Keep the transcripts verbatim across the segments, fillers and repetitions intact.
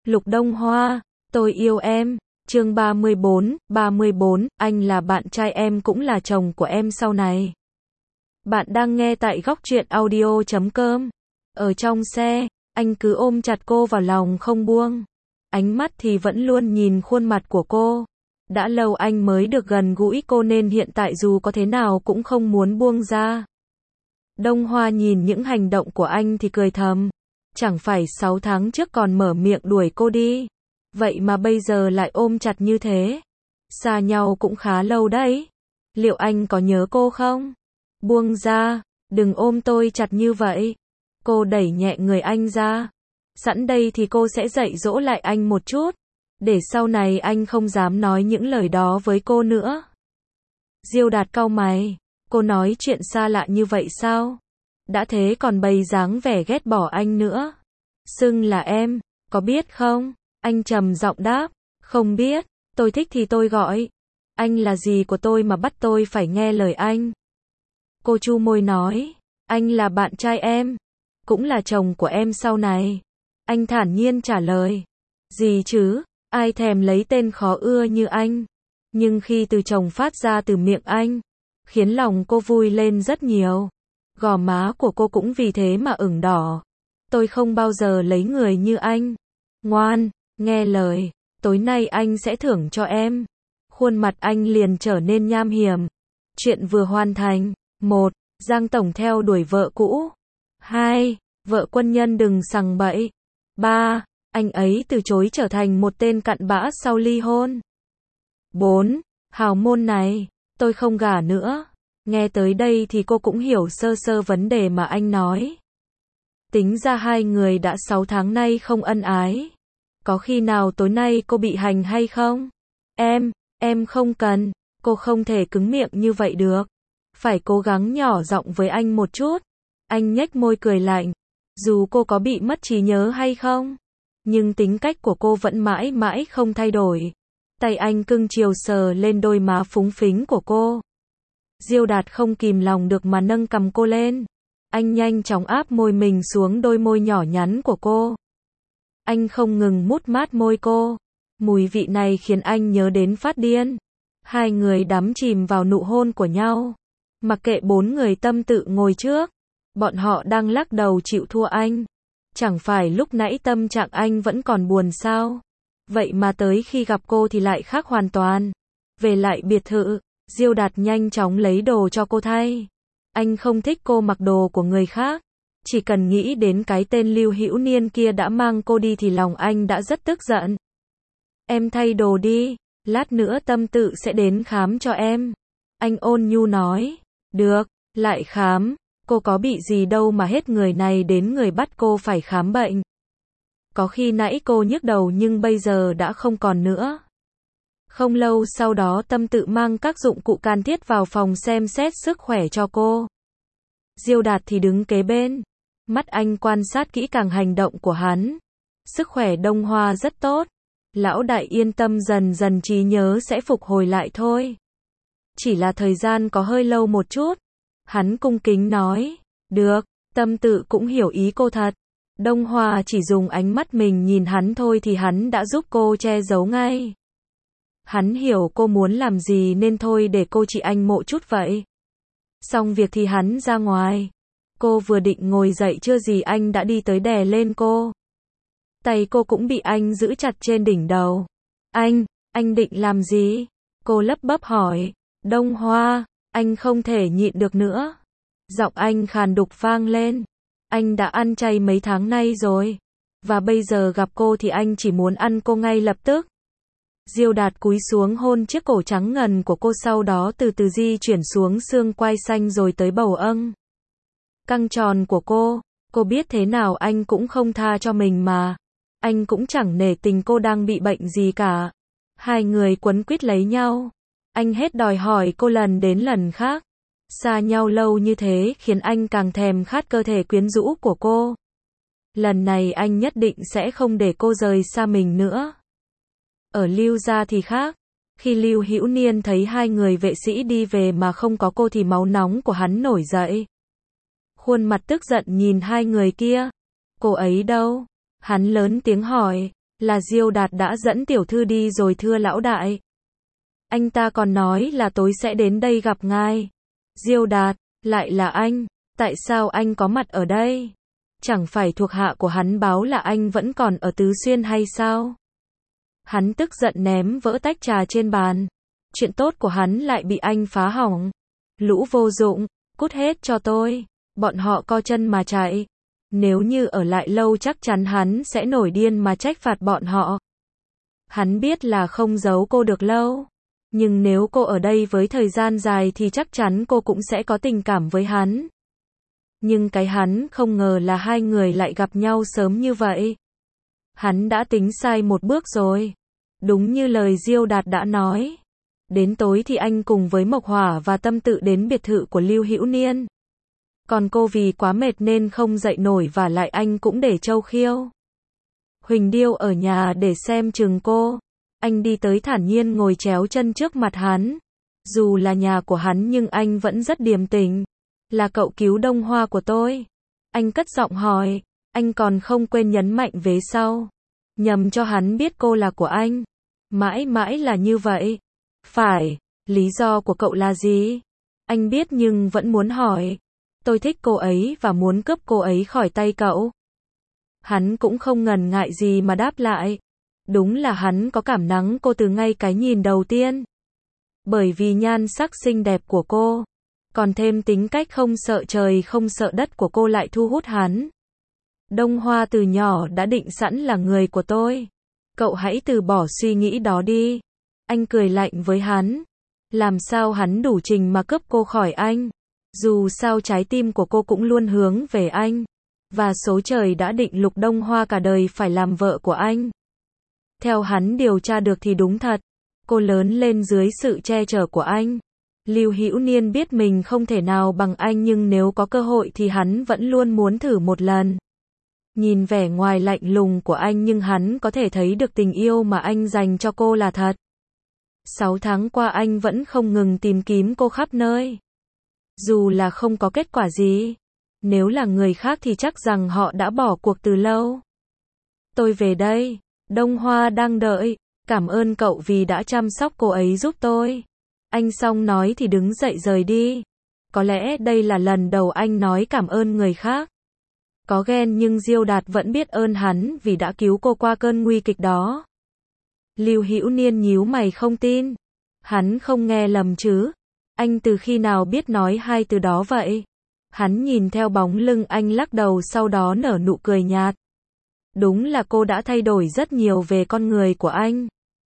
Lục Đông Hoa, tôi yêu em. Chương ba mươi bốn, ba mươi bốn, anh là bạn trai em cũng là chồng của em sau này. Bạn đang nghe tại góc truyện audio chấm com. Ở trong xe, anh cứ ôm chặt cô vào lòng không buông. Ánh mắt thì vẫn luôn nhìn khuôn mặt của cô. Đã lâu anh mới được gần gũi cô nên hiện tại dù có thế nào cũng không muốn buông ra. Đông Hoa nhìn những hành động của anh thì cười thầm. Chẳng phải sáu tháng trước còn mở miệng đuổi cô đi. Vậy mà bây giờ lại ôm chặt như thế. Xa nhau cũng khá lâu đấy. Liệu anh có nhớ cô không? Buông ra, đừng ôm tôi chặt như vậy. Cô đẩy nhẹ người anh ra. Sẵn đây thì cô sẽ dạy dỗ lại anh một chút. Để sau này anh không dám nói những lời đó với cô nữa. Diêu Đạt cau mày. Cô nói chuyện xa lạ như vậy sao? Đã thế còn bày dáng vẻ ghét bỏ anh nữa. Xưng là em, có biết không? Anh trầm giọng đáp. Không biết, tôi thích thì tôi gọi. Anh là gì của tôi mà bắt tôi phải nghe lời anh? Cô chu môi nói. Anh là bạn trai em. Cũng là chồng của em sau này. Anh thản nhiên trả lời. Gì chứ, ai thèm lấy tên khó ưa như anh. Nhưng khi từ chồng phát ra từ miệng anh, khiến lòng cô vui lên rất nhiều. Gò má của cô cũng vì thế mà ửng đỏ. Tôi không bao giờ lấy người như anh. Ngoan, nghe lời, tối nay anh sẽ thưởng cho em. Khuôn mặt anh liền trở nên nham hiểm. Chuyện vừa hoàn thành. Một. Giang Tổng theo đuổi vợ cũ. Hai. Vợ quân nhân đừng sằng bậy. Ba. Anh ấy từ chối trở thành một tên cặn bã sau ly hôn. Bốn. Hào môn này, tôi không gả nữa. Nghe tới đây thì cô cũng hiểu sơ sơ vấn đề mà anh nói. Tính ra hai người đã sáu tháng nay không ân ái. Có khi nào tối nay cô bị hành hay không? Em, em không cần. Cô không thể cứng miệng như vậy được. Phải cố gắng nhỏ giọng với anh một chút. Anh nhếch môi cười lạnh. Dù cô có bị mất trí nhớ hay không, nhưng tính cách của cô vẫn mãi mãi không thay đổi. Tay anh cưng chiều sờ lên đôi má phúng phính của cô. Diêu Đạt không kìm lòng được mà nâng cằm cô lên. Anh nhanh chóng áp môi mình xuống đôi môi nhỏ nhắn của cô. Anh không ngừng mút mát môi cô. Mùi vị này khiến anh nhớ đến phát điên. Hai người đắm chìm vào nụ hôn của nhau. Mặc kệ bốn người tâm tự ngồi trước, bọn họ đang lắc đầu chịu thua anh. Chẳng phải lúc nãy tâm trạng anh vẫn còn buồn sao? Vậy mà tới khi gặp cô thì lại khác hoàn toàn. Về lại biệt thự, Diêu Đạt nhanh chóng lấy đồ cho cô thay. Anh không thích cô mặc đồ của người khác. Chỉ cần nghĩ đến cái tên Lưu Hữu Niên kia đã mang cô đi thì lòng anh đã rất tức giận. Em thay đồ đi, lát nữa tâm tự sẽ đến khám cho em. Anh ôn nhu nói. Được, lại khám. Cô có bị gì đâu mà hết người này đến người bắt cô phải khám bệnh. Có khi nãy cô nhức đầu nhưng bây giờ đã không còn nữa. Không lâu sau đó tâm tự mang các dụng cụ can thiết vào phòng xem xét sức khỏe cho cô. Diêu Đạt thì đứng kế bên. Mắt anh quan sát kỹ càng hành động của hắn. Sức khỏe Đông Hoa rất tốt. Lão đại yên tâm, dần dần trí nhớ sẽ phục hồi lại thôi. Chỉ là thời gian có hơi lâu một chút. Hắn cung kính nói. Được, tâm tự cũng hiểu ý cô thật. Đông Hoa chỉ dùng ánh mắt mình nhìn hắn thôi thì hắn đã giúp cô che giấu ngay. Hắn hiểu cô muốn làm gì nên thôi để cô chị anh mộ chút vậy. Xong việc thì hắn ra ngoài. Cô vừa định ngồi dậy chưa gì anh đã đi tới đè lên cô. Tay cô cũng bị anh giữ chặt trên đỉnh đầu. Anh, anh định làm gì? Cô lắp bắp hỏi. Đông Hoa, anh không thể nhịn được nữa. Giọng anh khàn đục vang lên. Anh đã ăn chay mấy tháng nay rồi. Và bây giờ gặp cô thì anh chỉ muốn ăn cô ngay lập tức. Diêu Đạt cúi xuống hôn chiếc cổ trắng ngần của cô, sau đó từ từ di chuyển xuống xương quai xanh rồi tới bầu âng căng tròn của cô. Cô biết thế nào anh cũng không tha cho mình mà. Anh cũng chẳng nể tình cô đang bị bệnh gì cả. Hai người quấn quýt lấy nhau. Anh hết đòi hỏi cô lần đến lần khác. Xa nhau lâu như thế khiến anh càng thèm khát cơ thể quyến rũ của cô. Lần này anh nhất định sẽ không để cô rời xa mình nữa. Ở Lưu gia thì khác. Khi Lưu Hữu Niên thấy hai người vệ sĩ đi về mà không có cô thì máu nóng của hắn nổi dậy. Khuôn mặt tức giận nhìn hai người kia. Cô ấy đâu? Hắn lớn tiếng hỏi. Là Diêu Đạt đã dẫn tiểu thư đi rồi thưa lão đại. Anh ta còn nói là tối sẽ đến đây gặp ngài. Diêu Đạt, lại là anh, tại sao anh có mặt ở đây? Chẳng phải thuộc hạ của hắn báo là anh vẫn còn ở Tứ Xuyên hay sao? Hắn tức giận ném vỡ tách trà trên bàn. Chuyện tốt của hắn lại bị anh phá hỏng. Lũ vô dụng, cút hết cho tôi. Bọn họ co chân mà chạy. Nếu như ở lại lâu chắc chắn hắn sẽ nổi điên mà trách phạt bọn họ. Hắn biết là không giấu cô được lâu. Nhưng nếu cô ở đây với thời gian dài thì chắc chắn cô cũng sẽ có tình cảm với hắn. Nhưng cái hắn không ngờ là hai người lại gặp nhau sớm như vậy. Hắn đã tính sai một bước rồi. Đúng như lời Diêu Đạt đã nói. Đến tối thì anh cùng với Mộc Hỏa và Tâm Tự đến biệt thự của Lưu Hữu Niên. Còn cô vì quá mệt nên không dậy nổi và lại anh cũng để Châu Khiêu. Huỳnh Điêu ở nhà để xem chừng cô. Anh đi tới thản nhiên ngồi chéo chân trước mặt hắn. Dù là nhà của hắn nhưng anh vẫn rất điềm tĩnh. Là cậu cứu Đông Hoa của tôi. Anh cất giọng hỏi. Anh còn không quên nhấn mạnh vế sau. Nhằm cho hắn biết cô là của anh. Mãi mãi là như vậy. Phải, lý do của cậu là gì? Anh biết nhưng vẫn muốn hỏi. Tôi thích cô ấy và muốn cướp cô ấy khỏi tay cậu. Hắn cũng không ngần ngại gì mà đáp lại. Đúng là hắn có cảm nắng cô từ ngay cái nhìn đầu tiên. Bởi vì nhan sắc xinh đẹp của cô, còn thêm tính cách không sợ trời không sợ đất của cô lại thu hút hắn. Đông Hoa từ nhỏ đã định sẵn là người của tôi. Cậu hãy từ bỏ suy nghĩ đó đi. Anh cười lạnh với hắn. Làm sao hắn đủ trình mà cướp cô khỏi anh? Dù sao trái tim của cô cũng luôn hướng về anh. Và số trời đã định Lục Đông Hoa cả đời phải làm vợ của anh. Theo hắn điều tra được thì đúng thật. Cô lớn lên dưới sự che chở của anh. Lưu Hữu Niên biết mình không thể nào bằng anh nhưng nếu có cơ hội thì hắn vẫn luôn muốn thử một lần. Nhìn vẻ ngoài lạnh lùng của anh nhưng hắn có thể thấy được tình yêu mà anh dành cho cô là thật. Sáu tháng qua anh vẫn không ngừng tìm kiếm cô khắp nơi. Dù là không có kết quả gì. Nếu là người khác thì chắc rằng họ đã bỏ cuộc từ lâu. Tôi về đây. Đông Hoa đang đợi. Cảm ơn cậu vì đã chăm sóc cô ấy giúp tôi. Anh xong nói thì đứng dậy rời đi. Có lẽ đây là lần đầu anh nói cảm ơn người khác. Có ghen nhưng Diêu Đạt vẫn biết ơn hắn vì đã cứu cô qua cơn nguy kịch đó. Lưu Hữu Niên nhíu mày không tin. Hắn không nghe lầm chứ? Anh từ khi nào biết nói hai từ đó vậy? Hắn nhìn theo bóng lưng anh lắc đầu sau đó nở nụ cười nhạt. Đúng là cô đã thay đổi rất nhiều về con người của anh.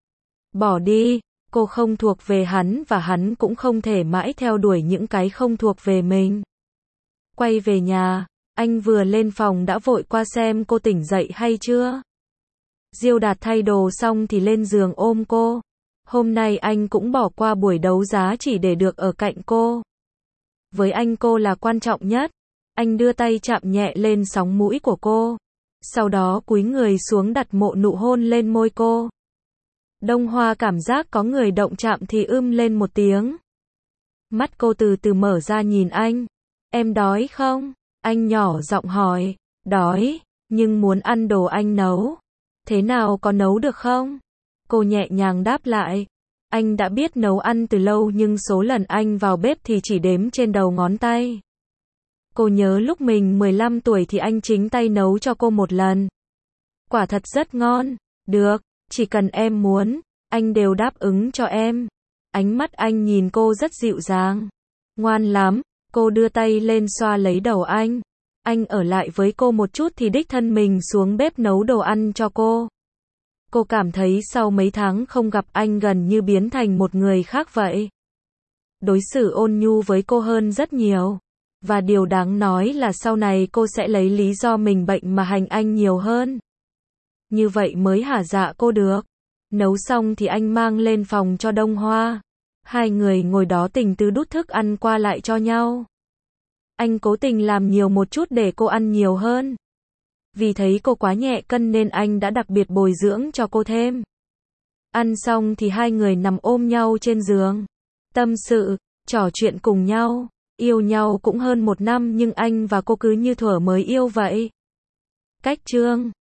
Bỏ đi, cô không thuộc về hắn và hắn cũng không thể mãi theo đuổi những cái không thuộc về mình. Quay về nhà, anh vừa lên phòng đã vội qua xem cô tỉnh dậy hay chưa. Diêu Đạt thay đồ xong thì lên giường ôm cô. Hôm nay anh cũng bỏ qua buổi đấu giá chỉ để được ở cạnh cô. Với anh cô là quan trọng nhất. Anh đưa tay chạm nhẹ lên sóng mũi của cô. Sau đó cúi người xuống đặt mộ nụ hôn lên môi cô. Đông Hoa cảm giác có người động chạm thì ưm lên một tiếng. Mắt cô từ từ mở ra nhìn anh. Em đói không? Anh nhỏ giọng hỏi. Đói, nhưng muốn ăn đồ anh nấu. Thế nào có nấu được không? Cô nhẹ nhàng đáp lại. Anh đã biết nấu ăn từ lâu nhưng số lần anh vào bếp thì chỉ đếm trên đầu ngón tay. Cô nhớ lúc mình mười lăm tuổi thì anh chính tay nấu cho cô một lần. Quả thật rất ngon. Được, chỉ cần em muốn, anh đều đáp ứng cho em. Ánh mắt anh nhìn cô rất dịu dàng. Ngoan lắm, cô đưa tay lên xoa lấy đầu anh. Anh ở lại với cô một chút thì đích thân mình xuống bếp nấu đồ ăn cho cô. Cô cảm thấy sau mấy tháng không gặp anh gần như biến thành một người khác vậy. Đối xử ôn nhu với cô hơn rất nhiều. Và điều đáng nói là sau này cô sẽ lấy lý do mình bệnh mà hành anh nhiều hơn. Như vậy mới hả dạ cô được. Nấu xong thì anh mang lên phòng cho Đông Hoa. Hai người ngồi đó tình tứ đút thức ăn qua lại cho nhau. Anh cố tình làm nhiều một chút để cô ăn nhiều hơn. Vì thấy cô quá nhẹ cân nên anh đã đặc biệt bồi dưỡng cho cô thêm. Ăn xong thì hai người nằm ôm nhau trên giường. Tâm sự, trò chuyện cùng nhau. Yêu nhau cũng hơn một năm nhưng anh và cô cứ như thuở mới yêu vậy. Cách chương